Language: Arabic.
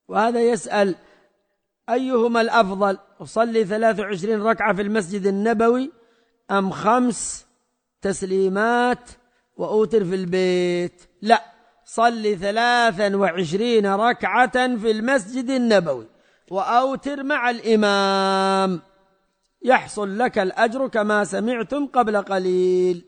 وهذا يسأل أيهما الأفضل، أصلي 23 ركعة في المسجد النبوي أم 5 تسليمات وأوتر في البيت؟ لا، صلي 23 ركعة في المسجد النبوي وأوتر مع الإمام، يحصل لك الأجر كما سمعتم قبل قليل.